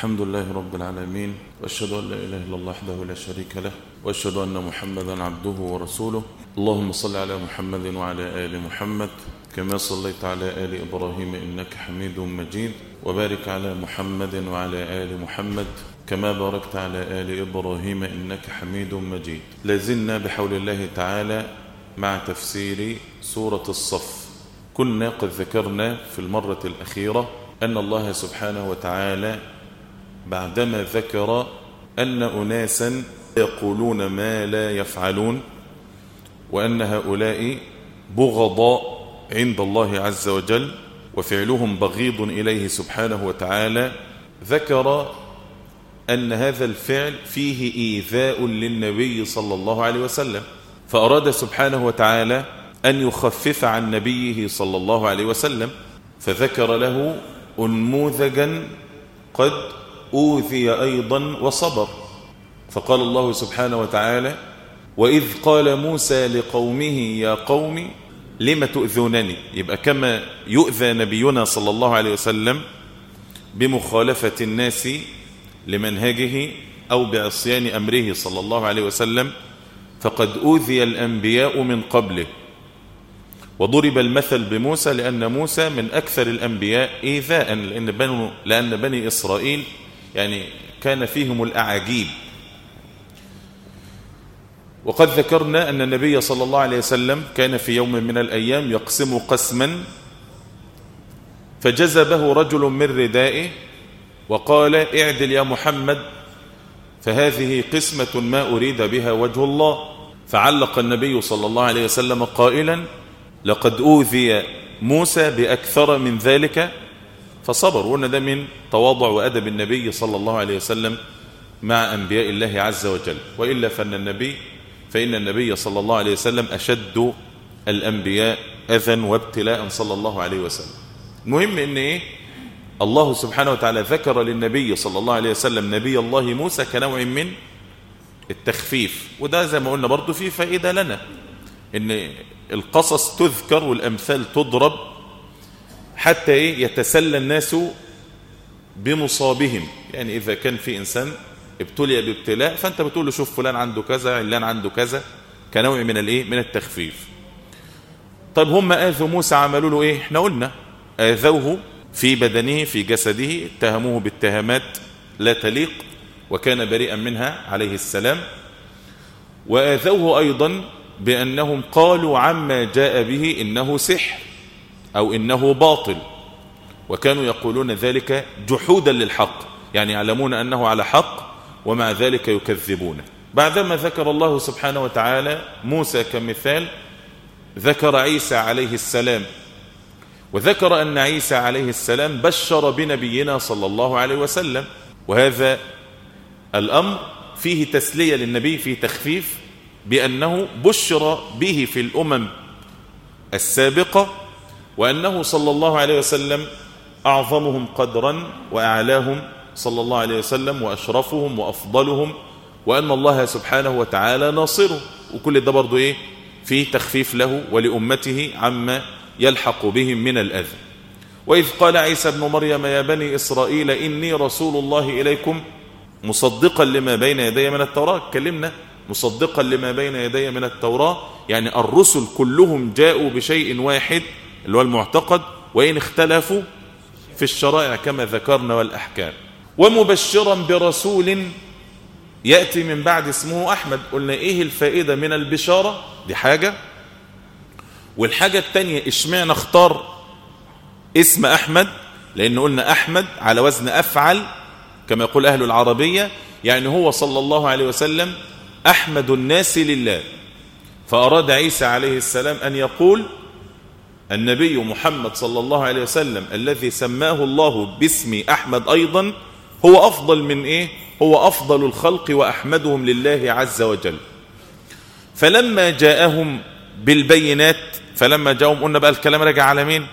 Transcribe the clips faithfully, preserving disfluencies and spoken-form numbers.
الحمد لله رب العالمين، وأشهد أن لا إله إلا الله وحده لا شريك له، وأشهد أن محمدا عبده ورسوله. اللهم صل على محمد وعلى آل محمد كما صليت على آل إبراهيم إنك حميد مجيد، وبارك على محمد وعلى آل محمد كما باركت على آل إبراهيم إنك حميد مجيد. لازلنا بحول الله تعالى مع تفسير سورة الصف. كنا قد ذكرنا في المرة الأخيرة أن الله سبحانه وتعالى بعدما ذكر أن أناسا يقولون ما لا يفعلون، وأن هؤلاء بغضاء عند الله عز وجل وفعلهم بغيض إليه سبحانه وتعالى، ذكر أن هذا الفعل فيه إيذاء للنبي صلى الله عليه وسلم، فأراد سبحانه وتعالى أن يخفف عن نبيه صلى الله عليه وسلم، فذكر له أنموذجا قد أوذي أيضا وصبر. فقال الله سبحانه وتعالى: وإذ قال موسى لقومه يا قوم لم تؤذونني. يبقى كما يؤذى نبينا صلى الله عليه وسلم بمخالفة الناس لمنهجه أو بعصيان أمره صلى الله عليه وسلم، فقد أوذي الأنبياء من قبله. وضرب المثل بموسى لأن موسى من أكثر الأنبياء إيذاء، لأن بني, لأن بني إسرائيل يعني كان فيهم الأعاجيب. وقد ذكرنا أن النبي صلى الله عليه وسلم كان في يوم من الأيام يقسم قسما، فجذبه رجل من ردائه وقال: اعدل يا محمد، فهذه قسمة ما أريد بها وجه الله. فعلق النبي صلى الله عليه وسلم قائلا: لقد أوذي موسى بأكثر من ذلك فصبر. وأن ده من تواضع وأدب النبي صلى الله عليه وسلم مع أنبياء الله عز وجل، وإلا فإن النبي فإن النبي صلى الله عليه وسلم أشد الأنبياء أذى وابتلاء صلى الله عليه وسلم. المهم إن إيه؟ الله سبحانه وتعالى ذكر للنبي صلى الله عليه وسلم نبي الله موسى كنوع من التخفيف. وده زي ما قلنا برضو فيه فائدة لنا، إن القصص تذكر والأمثال تضرب حتى إيه؟ يتسلى الناس بمصابهم. يعني إذا كان في إنسان ابتلي بابتلاء، فأنت بتقول له شوف فلان عنده كذا، علان عنده كذا، كنوع من الإيه؟ من التخفيف. طيب هم آذوا موسى عملوا له إيه؟ احنا قلنا آذوه في بدنه في جسده، اتهموه باتهامات لا تليق وكان بريئا منها عليه السلام. وآذوه أيضا بأنهم قالوا عما جاء به إنه سحر أو إنه باطل، وكانوا يقولون ذلك جحودا للحق، يعني يعلمون أنه على حق ومع ذلك يكذبونه. بعدما ذكر الله سبحانه وتعالى موسى كمثال، ذكر عيسى عليه السلام، وذكر أن عيسى عليه السلام بشر بنبينا صلى الله عليه وسلم، وهذا الأمر فيه تسلية للنبي، فيه تخفيف، بأنه بشر به في الأمم السابقة، وأنه صلى الله عليه وسلم أعظمهم قدرا وأعلاهم صلى الله عليه وسلم وأشرفهم وأفضلهم، وأن الله سبحانه وتعالى ناصره. وكل ده برضو إيه؟ فيه تخفيف له ولأمته عما يلحق بهم من الأذى. وإذ قال عيسى ابن مريم يا بني إسرائيل إني رسول الله إليكم مصدقا لما بين يدي من التوراة. كلمنا مصدقا لما بين يدي من التوراة، يعني الرسل كلهم جاءوا بشيء واحد اللي هو المعتقد، وإن اختلفوا في الشرائع كما ذكرنا والأحكام. ومبشرا برسول يأتي من بعد اسمه أحمد. قلنا إيه الفائدة من البشارة؟ دي حاجة. والحاجة التانية اشمعنى اختار اسم أحمد؟ لأن قلنا أحمد على وزن أفعل كما يقول أهل العربية، يعني هو صلى الله عليه وسلم أحمد الناس لله. فأراد عيسى عليه السلام أن يقول النبي محمد صلى الله عليه وسلم الذي سماه الله باسم أحمد أيضا هو أفضل من إيه؟ هو أفضل الخلق وأحمدهم لله عز وجل. فلما جاءهم بالبينات، فلما جاءهم قلنا بقى الكلام رجع على مين؟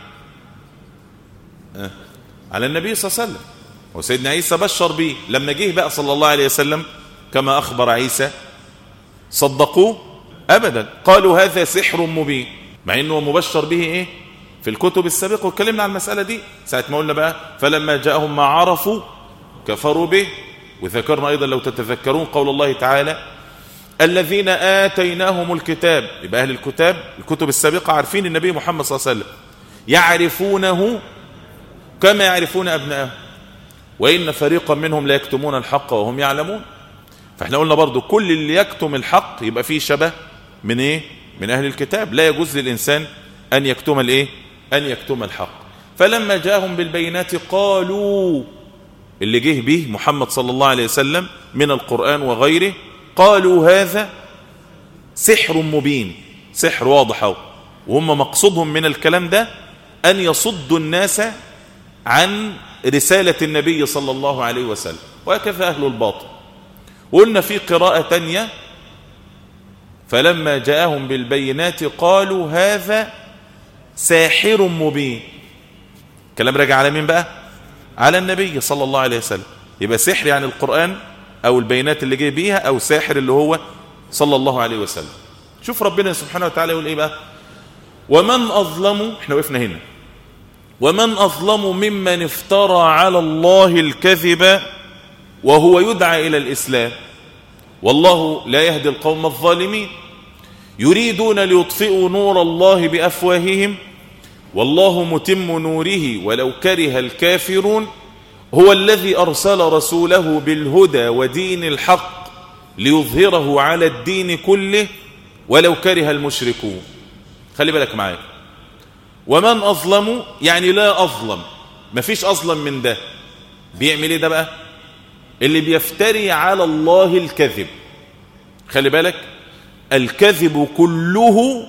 آه. على النبي صلى الله عليه وسلم، وسيدنا عيسى بشر به. لما جه بقى صلى الله عليه وسلم كما أخبر عيسى، صدقوه؟ أبدا، قالوا هذا سحر مبين، مع أنه مبشر به إيه؟ في الكتب السابقة. واتكلمنا عن المسألة دي ساعة ما قلنا بقى فلما جاءهم ما عرفوا كفروا به. وذكرنا أيضا لو تتذكرون قول الله تعالى الذين آتيناهم الكتاب، يبقى أهل الكتاب الكتب السابقة عارفين النبي محمد صلى الله عليه وسلم، يعرفونه كما يعرفون أبنائهم وإن فريقا منهم لا يكتمون الحق وهم يعلمون. فاحنا قلنا برضو كل اللي يكتم الحق يبقى فيه شبه من ايه؟ من أهل الكتاب. لا يجوز للإنسان أن يكتم الايه؟ أن يكتم الحق. فلما جاءهم بالبينات قالوا، اللي جه به محمد صلى الله عليه وسلم من القرآن وغيره، قالوا هذا سحر مبين، سحر واضح. وهم مقصودهم من الكلام ده أن يصدوا الناس عن رسالة النبي صلى الله عليه وسلم، وهكذا أهل الباطل. وقلنا في قراءة تانية فلما جاءهم بالبينات قالوا هذا ساحر مبين. كلام راجع على مين بقى؟ على النبي صلى الله عليه وسلم. يبقى سحر يعني القرآن أو البينات اللي جاي بيها، أو ساحر اللي هو صلى الله عليه وسلم. شوف ربنا سبحانه وتعالى يقول إيه بقى؟ ومن أظلم، احنا وقفنا هنا، ومن أظلم ممن افترى على الله الكذب وهو يدعى إلى الإسلام والله لا يهدي القوم الظالمين يريدون ليطفئوا نور الله بأفواههم والله متم نوره ولو كره الكافرون هو الذي أرسل رسوله بالهدى ودين الحق ليظهره على الدين كله ولو كره المشركون. خلي بالك معايا، ومن أظلم يعني لا أظلم، مفيش أظلم من ده. بيعمل ايه ده بقى؟ اللي بيفتري على الله الكذب. خلي بالك، الكذب كله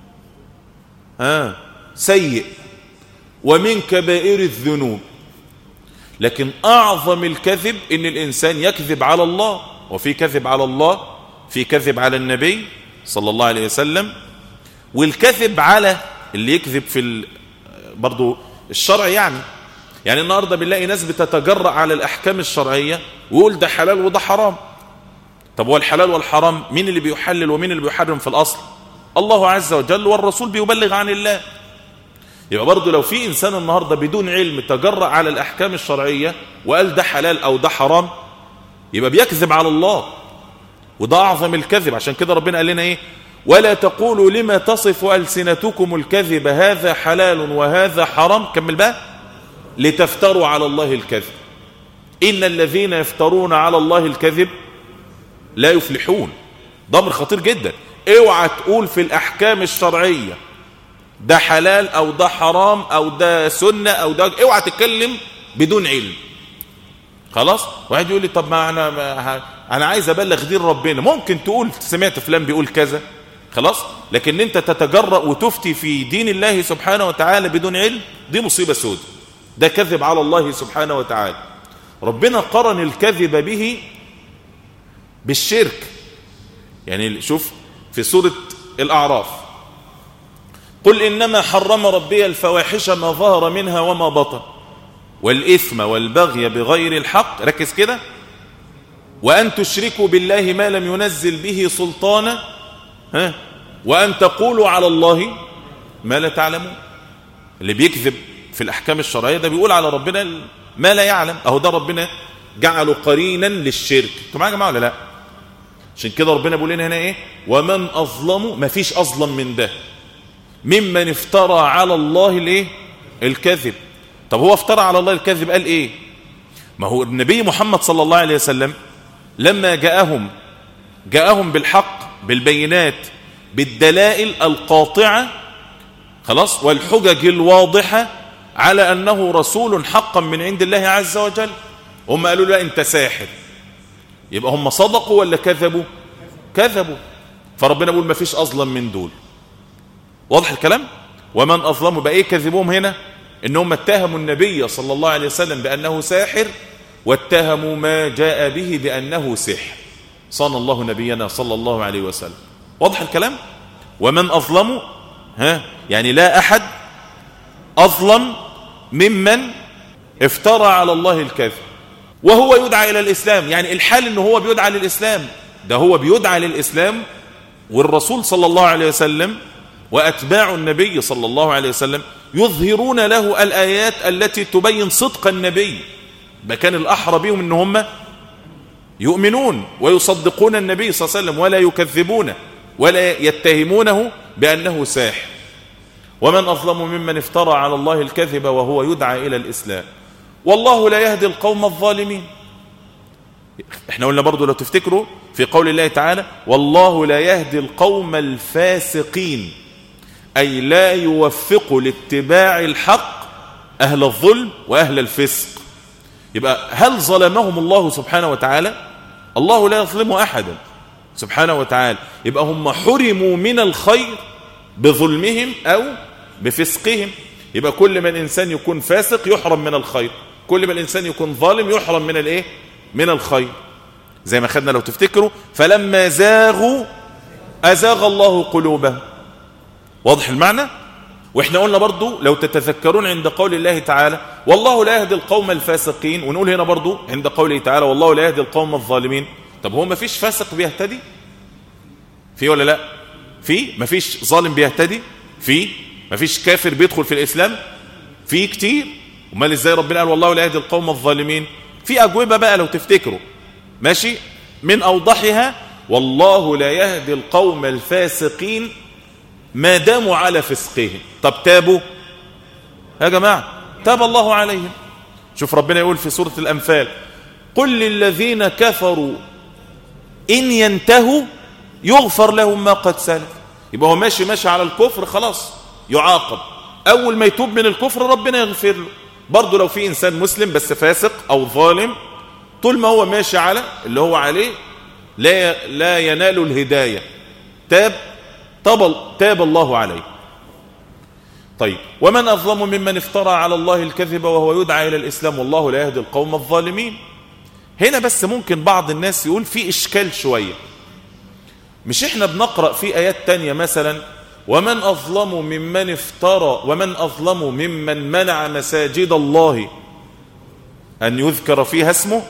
آه سيء ومن كبائر الذنوب، لكن أعظم الكذب إن الإنسان يكذب على الله. وفي كذب على الله، في كذب على النبي صلى الله عليه وسلم، والكذب على اللي يكذب في برضو الشرع. يعني يعني النهاردة بنلاقي ناس بتتجرأ على الأحكام الشرعية ويقول ده حلال وده حرام. طب هو الحلال والحرام مين اللي بيحلل ومين اللي بيحرم في الأصل؟ الله عز وجل، والرسول بيبلغ عن الله. يبقى برضو لو في إنسان النهاردة بدون علم تجرأ على الأحكام الشرعية وقال ده حلال أو ده حرام، يبقى بيكذب على الله، وده أعظم الكذب. عشان كده ربنا قال لنا إيه؟ ولا تقولوا لما تصف ألسنتكم الكذب هذا حلال وهذا حرام، كمل بقى، لتفتروا على الله الكذب إن الذين يفترون على الله الكذب لا يفلحون. ده أمر خطير جدا. اوعى تقول في الأحكام الشرعية ده حلال أو ده حرام أو ده سنة أو ده، اوعى تتكلم بدون علم. خلاص؟ واحد يقول لي طب ما أنا, ما أنا عايز أبلغ دين ربنا. ممكن تقول سمعت فلان بيقول كذا، خلاص، لكن انت تتجرأ وتفتي في دين الله سبحانه وتعالى بدون علم، دي مصيبة سودة. ده كذب على الله سبحانه وتعالى. ربنا قرن الكذب به بالشرك. يعني شوف في سورة الأعراف، قل إنما حرم ربي الفواحش ما ظهر منها وما بطن والإثم والبغي بغير الحق، ركز كده، وأن تشركوا بالله ما لم ينزل به سلطانا، ها، وأن تقولوا على الله ما لا تعلمون. اللي بيكذب في الأحكام الشرعية ده بيقول على ربنا ما لا يعلم. أهو ده ربنا جعله قرينا للشرك. انتوا معايا يا جماعة ولا لا؟ عشان كده ربنا بيقول لنا هنا ايه؟ ومن أظلم، ما فيش أظلم من ده، ممن افترى على الله الايه؟ الكذب. طب هو افترى على الله الكذب قال ايه؟ ما هو النبي محمد صلى الله عليه وسلم لما جاءهم جاءهم بالحق بالبينات بالدلائل القاطعة، خلاص، والحجج الواضحة على أنه رسول حقا من عند الله عز وجل. هم قالوا لا أنت ساحر. يبقى هم صدقوا ولا كذبوا؟ كذبوا. فربنا بيقول ما فيش أظلم من دول. واضح الكلام؟ ومن أظلم بقى إيه كذبوهم هنا؟ إنهم اتهموا النبي صلى الله عليه وسلم بأنه ساحر، واتهموا ما جاء به بأنه سحر. صان الله نبينا صلى الله عليه وسلم. واضح الكلام؟ ومن أظلم، ها، يعني لا أحد أظلم ممن افترى على الله الكذب وهو يدعى إلى الإسلام. يعني الحال إنه هو بيدعى للإسلام، ده هو بيدعى للإسلام، والرسول صلى الله عليه وسلم وأتباع النبي صلى الله عليه وسلم يظهرون له الآيات التي تبين صدق النبي ما كان الأحرى بهم إن هم يؤمنون ويصدقون النبي صلى الله عليه وسلم ولا يكذبونه ولا يتهمونه بأنه ساحر. ومن أظلم ممن افترى على الله الكذب وهو يدعى إلى الإسلام والله لا يهدي القوم الظالمين. احنا قلنا برضو لو تفتكروا في قول الله تعالى والله لا يهدي القوم الفاسقين، أي لا يوفق لاتباع الحق أهل الظلم وأهل الفسق. يبقى هل ظلمهم الله سبحانه وتعالى؟ الله لا يظلم أحدا سبحانه وتعالى. يبقى هم حرموا من الخير بظلمهم أو بفسقهم. يبقى كل ما الإنسان يكون فاسق يحرم من الخير، كل ما الإنسان يكون ظالم يحرم من الإيه؟ من الخير. زي ما خدنا لو تفتكروا فلما زاغوا أزاغ الله قلوبهم. واضح المعنى؟ واحنا قلنا برضو لو تتذكرون عند قول الله تعالى والله لا يهدي القوم الفاسقين، ونقول هنا برضو عند قوله تعالى والله لا يهدي القوم الظالمين. طب هو ما فيش فاسق بيهتدي؟ في ولا لا؟ في. ما فيش ظالم بيهتدي؟ في. ما فيش كافر بيدخل في الإسلام؟ في كتير. ومال ازاي ربنا قال والله لا يهدي القوم الظالمين؟ في أجوبة بقى لو تفتكروا ماشي. من أوضحها والله لا يهدي القوم الفاسقين ما داموا على فسقهم. طب تابوا يا جماعة؟ تاب الله عليهم. شوف ربنا يقول في سورة الأنفال قل للذين كفروا إن ينتهوا يغفر لهم ما قد سلف. يبقى هو ماشي ماشي على الكفر خلاص يعاقب، أول ما يتوب من الكفر ربنا يغفر له. برضو لو في إنسان مسلم بس فاسق أو ظالم طول ما هو ماشي على اللي هو عليه لا لا ينال الهداية، تاب تاب, تاب الله عليه. طيب ومن أظلم ممن افترى على الله الكذب وهو يدعى إلى الإسلام والله لا يهدي القوم الظالمين. هنا بس ممكن بعض الناس يقول في إشكال شوية. مش احنا بنقرأ في آيات تانية مثلا ومن أظلم ممن افترى ومن أظلم ممن منع مساجد الله أن يذكر فيها اسمه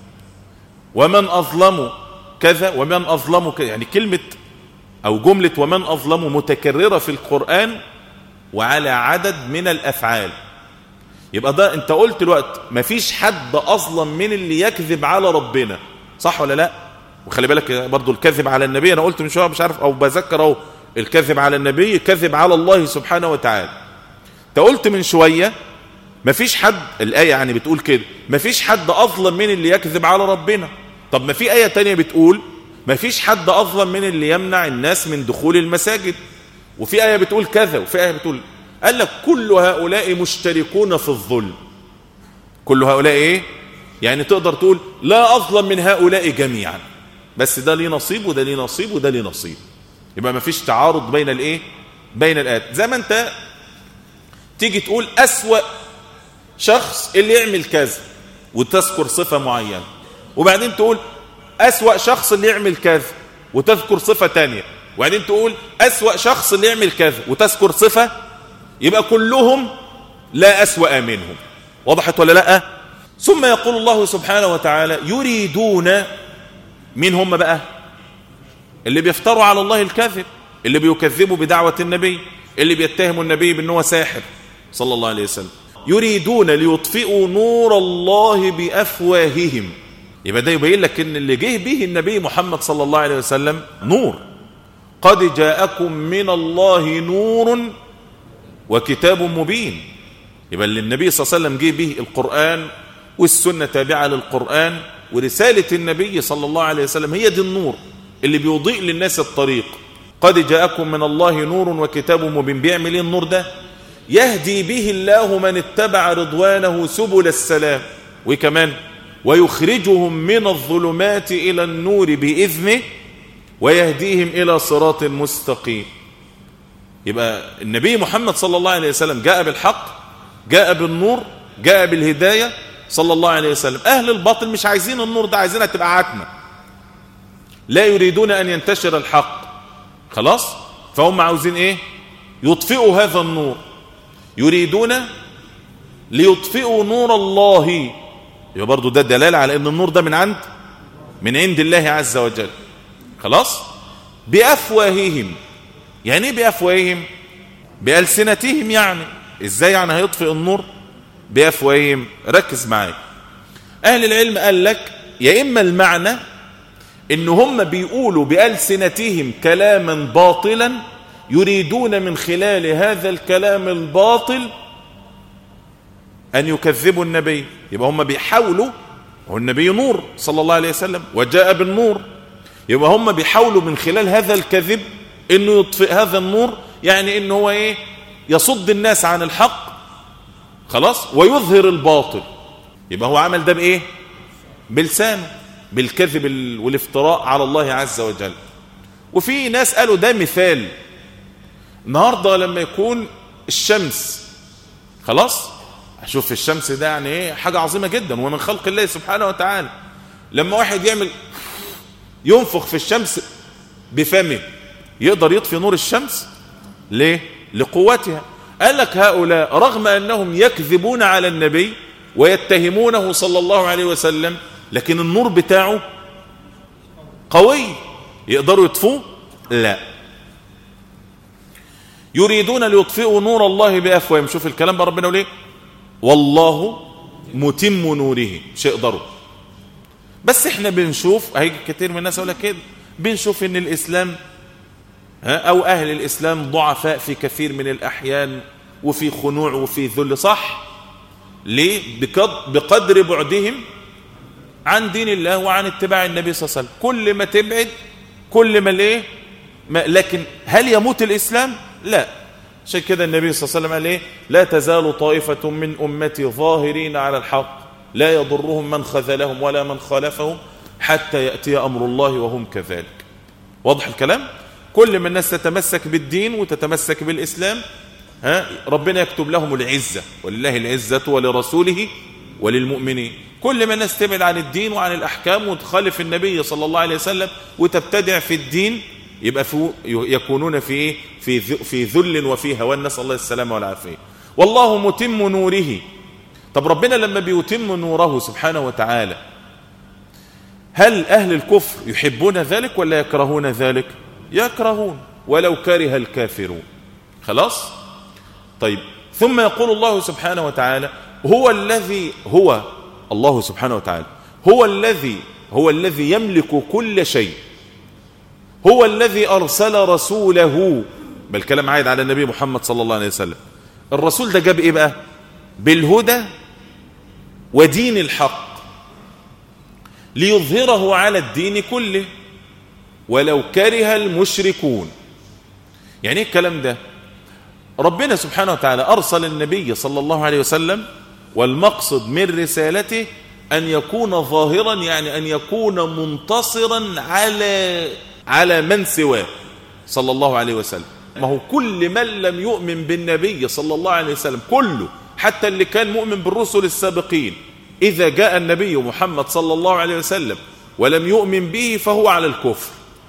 ومن أظلم كذا ومن أظلم كذا، يعني كلمة أو جملة ومن أظلم متكررة في القرآن وعلى عدد من الأفعال. يبقى ده انت قلت الوقت مفيش حد أظلم من اللي يكذب على ربنا، صح ولا لا؟ وخلي بالك برضو الكذب على النبي أنا قلت من شوية مش عارف أو بذكر أو الكذب على النبي كذب على الله سبحانه وتعالى. انت قلت من شوية مفيش حد، الآية يعني بتقول كده مفيش حد أظلم من اللي يكذب على ربنا. طب ما في آية تانية بتقول مفيش حد أظلم من اللي يمنع الناس من دخول المساجد، وفي آية بتقول كذا وفي آية بتقول. قال لك كل هؤلاء مشتركون في الظلم. كل هؤلاء ايه؟ يعني تقدر تقول لا أظلم من هؤلاء جميعا، بس ده ليه نصيب وده ليه نصيب وده ليه نصيب. يبقى مفيش تعارض بين الايه؟ بين الآيات. زي ما انت تيجي تقول أسوأ شخص اللي يعمل كذا وتذكر صفة معينة، وبعدين تقول أسوأ شخص اللي يعمل كذا وتذكر صفة تانية، وبعدين تقول أسوأ شخص اللي يعمل كذا وتذكر صفة، يبقى كلهم لا أسوأ منهم. وضحت ولا لا؟ ثم يقول الله سبحانه وتعالى يريدون، مين هم بقى؟ اللي بيفتروا على الله الكذب، اللي بيكذبوا بدعوة النبي، اللي بيتهموا النبي بأنه ساحر صلى الله عليه وسلم. يريدون ليطفئوا نور الله بأفواههم. يبقى ده يبين لك ان اللي جه به النبي محمد صلى الله عليه وسلم نور. قد جاءكم من الله نور وكتاب مبين. يبقى اللي النبي صلى الله عليه وسلم جه به القرآن والسنة تابعة للقرآن، ورسالة النبي صلى الله عليه وسلم هي دي النور اللي بيضيء للناس الطريق. قد جاءكم من الله نور وكتاب مبين. بيعمل ايه النور ده؟ يهدي به الله من اتبع رضوانه سبل السلام، وكمان ويخرجهم من الظلمات إلى النور بإذنه ويهديهم إلى صراط مستقيم. يبقى النبي محمد صلى الله عليه وسلم جاء بالحق، جاء بالنور، جاء بالهداية صلى الله عليه وسلم. أهل الباطل مش عايزين النور ده، عايزينها تبقى عتمة، لا يريدون أن ينتشر الحق خلاص. فهم عاوزين إيه؟ يطفئوا هذا النور. يريدون ليطفئوا نور الله. يبقى برضو ده دلالة على أن النور ده من عند من عند الله عز وجل خلاص. بأفواههم. يعني ايه بأفواههم؟ بألسنتهم. يعني ازاي يعني هيطفئ النور بأفواههم؟ ركز معايا. أهل العلم قال لك يا إما المعنى إن هم بيقولوا بألسنتهم كلاما باطلا يريدون من خلال هذا الكلام الباطل أن يكذبوا النبي، يبقى هم بيحاولوا، والنبي نور صلى الله عليه وسلم وجاء بالنور، يبقى هم بيحاولوا من خلال هذا الكذب إنه يطفئ هذا النور، يعني إنه هو إيه، يصد الناس عن الحق خلاص ويظهر الباطل. يبقى هو عمل ده بإيه؟ بلسانه، بالكذب والافتراء على الله عز وجل. وفي ناس قالوا ده مثال النهاردة لما يكون الشمس خلاص، شوف الشمس ده يعني ايه، حاجة عظيمة جدا ومن خلق الله سبحانه وتعالى. لما واحد يعمل ينفخ في الشمس بفمه يقدر يطفي نور الشمس؟ ليه؟ لقوتها. قال لك هؤلاء رغم أنهم يكذبون على النبي ويتهمونه صلى الله عليه وسلم، لكن النور بتاعه قوي، يقدروا يطفوه؟ لا. يريدون ليطفئوا نور الله بأفواههم. شوف الكلام بقى ربنا وليه، والله متم نوره، مش يقدروا. بس احنا بنشوف هيجي كتير من الناس يقول لك كده، بنشوف ان الاسلام او اهل الاسلام ضعفاء في كثير من الاحيان وفي خنوع وفي ذل. صح، ليه؟ بقدر بعدهم عن دين الله وعن اتباع النبي صلى الله عليه وسلم. كل ما تبعد كل ما ليه ما، لكن هل يموت الاسلام؟ لا. عشان كده النبي صلى الله عليه وسلم قال ايه، لا تزال طائفة من امتي ظاهرين على الحق لا يضرهم من خذلهم ولا من خالفهم حتى يأتي امر الله وهم كذلك. واضح الكلام؟ كل ما الناس تتمسك بالدين وتتمسك بالاسلام ها ربنا يكتب لهم العزة، ولله العزة ولرسوله وللمؤمنين. كل ما الناس تبعد عن الدين وعن الأحكام وتخالف النبي صلى الله عليه وسلم وتبتدع في الدين يبقى في يكونون في في في ذل وفي هوان، نسأل الله السلامة والعافية. والله متم نوره. طب ربنا لما بيتم نوره سبحانه وتعالى هل أهل الكفر يحبون ذلك ولا يكرهون ذلك؟ يكرهون ولو كره الكافرون. خلاص؟ طيب، ثم يقول الله سبحانه وتعالى هو الذي هو الله سبحانه وتعالى هو الذي هو الذي يملك كل شيء، هو الذي أرسل رسوله. بل الكلام عايد على النبي محمد صلى الله عليه وسلم. الرسول ده جاب إيه بقى؟ بالهدى ودين الحق ليظهره على الدين كله ولو كره المشركون. يعني ايه الكلام ده؟ ربنا سبحانه وتعالى أرسل النبي صلى الله عليه وسلم والمقصد من رسالته أن يكون ظاهرا، يعني أن يكون منتصرا على على من سواه صلى الله عليه وسلم. ما هو كل من لم يؤمن بالنبي صلى الله عليه وسلم كله، حتى اللي كان مؤمن بالرسل السابقين، إذا جاء النبي محمد صلى الله عليه وسلم ولم يؤمن به فهو على الكفر.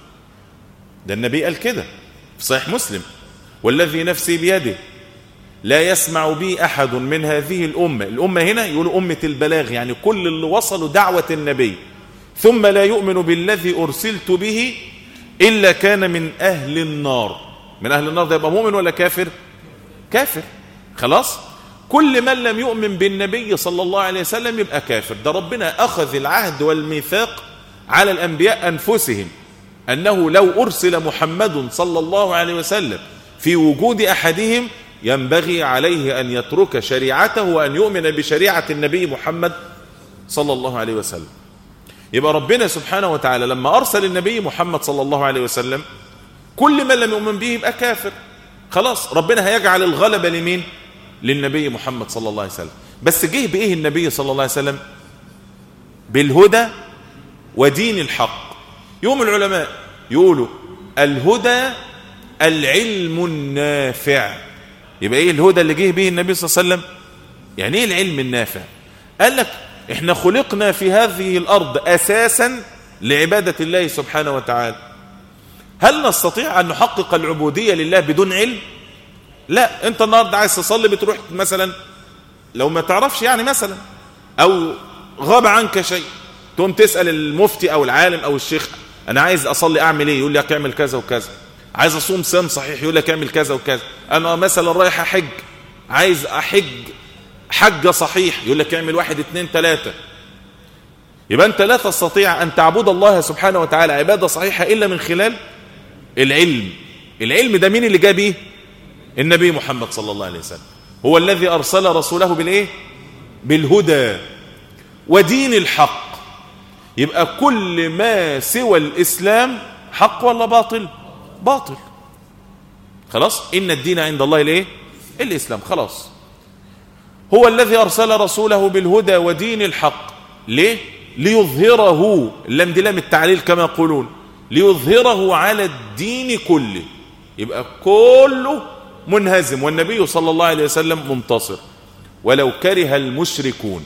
ده النبي قال كده في صحيح مسلم، والذي نفسي بيده لا يسمع بي أحد من هذه الأمة. الأمة هنا يقولوا أمة البلاغ، يعني كل اللي وصلوا دعوة النبي، ثم لا يؤمن بالذي أرسلت به إلا كان من أهل النار. من أهل النار ده يبقى مؤمن ولا كافر؟ كافر. خلاص؟ كل من لم يؤمن بالنبي صلى الله عليه وسلم يبقى كافر. ده ربنا أخذ العهد والميثاق على الأنبياء أنفسهم أنه لو أرسل محمد صلى الله عليه وسلم في وجود أحدهم ينبغي عليه أن يترك شريعته وأن يؤمن بشريعة النبي محمد صلى الله عليه وسلم. يبقى ربنا سبحانه وتعالى لما أرسل النبي محمد صلى الله عليه وسلم كل من لم يؤمن به يبقى كافر. خلاص، ربنا هيجعل الغلبة لمين؟ للنبي محمد صلى الله عليه وسلم. بس جه بإيه النبي صلى الله عليه وسلم؟ بالهدى ودين الحق. يوم العلماء يقولوا الهدى العلم النافع. يبقى ايه الهدى اللي جه به النبي صلى الله عليه وسلم؟ يعني ايه العلم النافع؟ قال لك احنا خلقنا في هذه الارض اساسا لعبادة الله سبحانه وتعالى. هل نستطيع ان نحقق العبودية لله بدون علم؟ لا. انت النهارده عايز تصلي بتروح مثلا لو ما تعرفش يعني مثلا او غاب عنك شيء تقوم تسأل المفتي او العالم او الشيخ انا عايز اصلي اعمل ايه؟ يقول لك اعمل كذا وكذا. عايز اصوم صيام صحيح يقول لك اعمل كذا وكذا. انا مثلا رايح احج عايز احج حجة صحيح يقول لك اعمل واحد اتنين تلاتة. يبقى أنت لا تستطيع أن تعبد الله سبحانه وتعالى عبادة صحيحة إلا من خلال العلم. العلم ده مين اللي جاء به؟ النبي محمد صلى الله عليه وسلم، هو الذي أرسل رسوله بالإيه؟ بالهدى ودين الحق. يبقى كل ما سوى الإسلام حق ولا باطل؟ باطل. خلاص، إن الدين عند الله الإيه؟ الإسلام. خلاص، هو الذي أرسل رسوله بالهدى ودين الحق. ليه؟ ليظهره، اللام دي لام التعليل كما يقولون، ليظهره على الدين كله. يبقى كله منهزم والنبي صلى الله عليه وسلم منتصر ولو كره المشركون.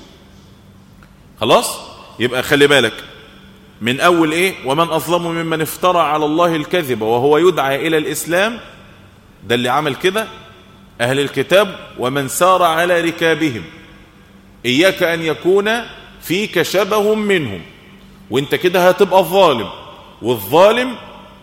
خلاص، يبقى خلي بالك من أول إيه؟ ومن أظلم ممن افترى على الله الكذب وهو يدعى إلى الإسلام. ده اللي عمل كده أهل الكتاب ومن سار على ركابهم. إياك أن يكون فيك شبه منهم، وانت كده هتبقى الظالم، والظالم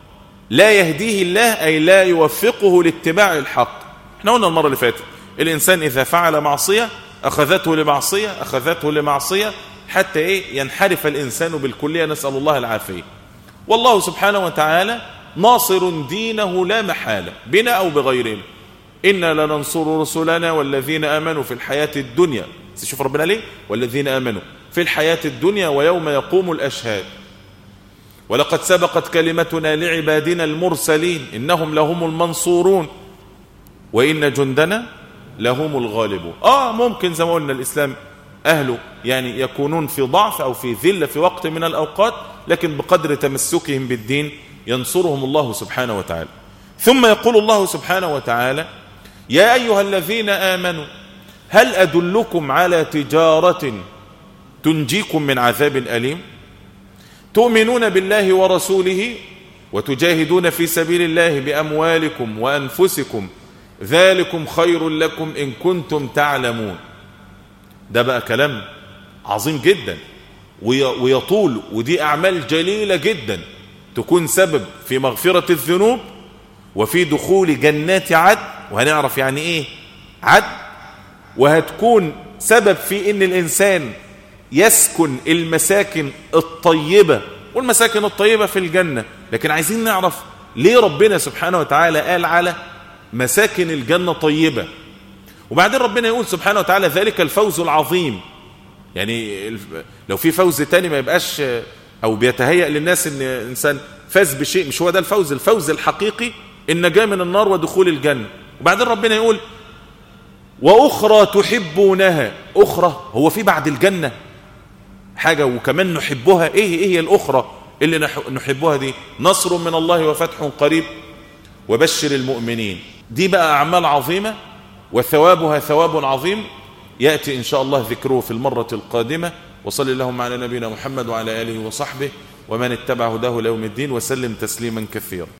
لا يهديه الله، أي لا يوفقه لاتباع الحق. احنا قلنا المرة اللي فاتت الإنسان إذا فعل معصية أخذته لمعصية أخذته لمعصية حتى إيه؟ ينحرف الإنسان بالكلية، نسأل الله العافية. والله سبحانه وتعالى ناصر دينه لا محالة بنا أو بغيرنا. إنا لننصر رسلنا والذين آمنوا في الحياة الدنيا. شوف ربنا ليه؟ والذين آمنوا في الحياة الدنيا ويوم يقوم الأشهاد. ولقد سبقت كلمتنا لعبادنا المرسلين إنهم لهم المنصورون وإن جندنا لهم الغالبون. آه ممكن زي ما قلنا الإسلام أهله يعني يكونون في ضعف أو في ذلة في وقت من الأوقات، لكن بقدر تمسكهم بالدين ينصرهم الله سبحانه وتعالى. ثم يقول الله سبحانه وتعالى: يا أيها الذين آمنوا هل أدلكم على تجارة تنجيكم من عذاب أليم تؤمنون بالله ورسوله وتجاهدون في سبيل الله بأموالكم وأنفسكم ذلكم خير لكم إن كنتم تعلمون. ده بقى كلام عظيم جدا ويطول، ودي أعمال جليلة جدا تكون سبب في مغفرة الذنوب وفي دخول جنات عدن، وهنعرف يعني إيه عدن، وهتكون سبب في إن الإنسان يسكن المساكن الطيبة، والمساكن الطيبة في الجنة. لكن عايزين نعرف ليه ربنا سبحانه وتعالى قال على مساكن الجنة طيبة، وبعدين ربنا يقول سبحانه وتعالى ذلك الفوز العظيم. يعني لو في فوز تاني ما يبقاش أو بيتهيأ للناس إن إنسان فاز بشيء، مش هو ده الفوز. الفوز الحقيقي النجاة من النار ودخول الجنة. وبعدين ربنا يقول وأخرى تحبونها. أخرى، هو في بعد الجنة حاجة وكمان نحبها؟ إيه إيه هي الأخرى اللي نحبها دي؟ نصر من الله وفتح قريب وبشر المؤمنين. دي بقى أعمال عظيمة وثوابها ثواب عظيم يأتي إن شاء الله ذكره في المرة القادمة. وصلى اللهم على نبينا محمد وعلى آله وصحبه ومن اتبع هداه ليوم الدين وسلم تسليما كثيرا.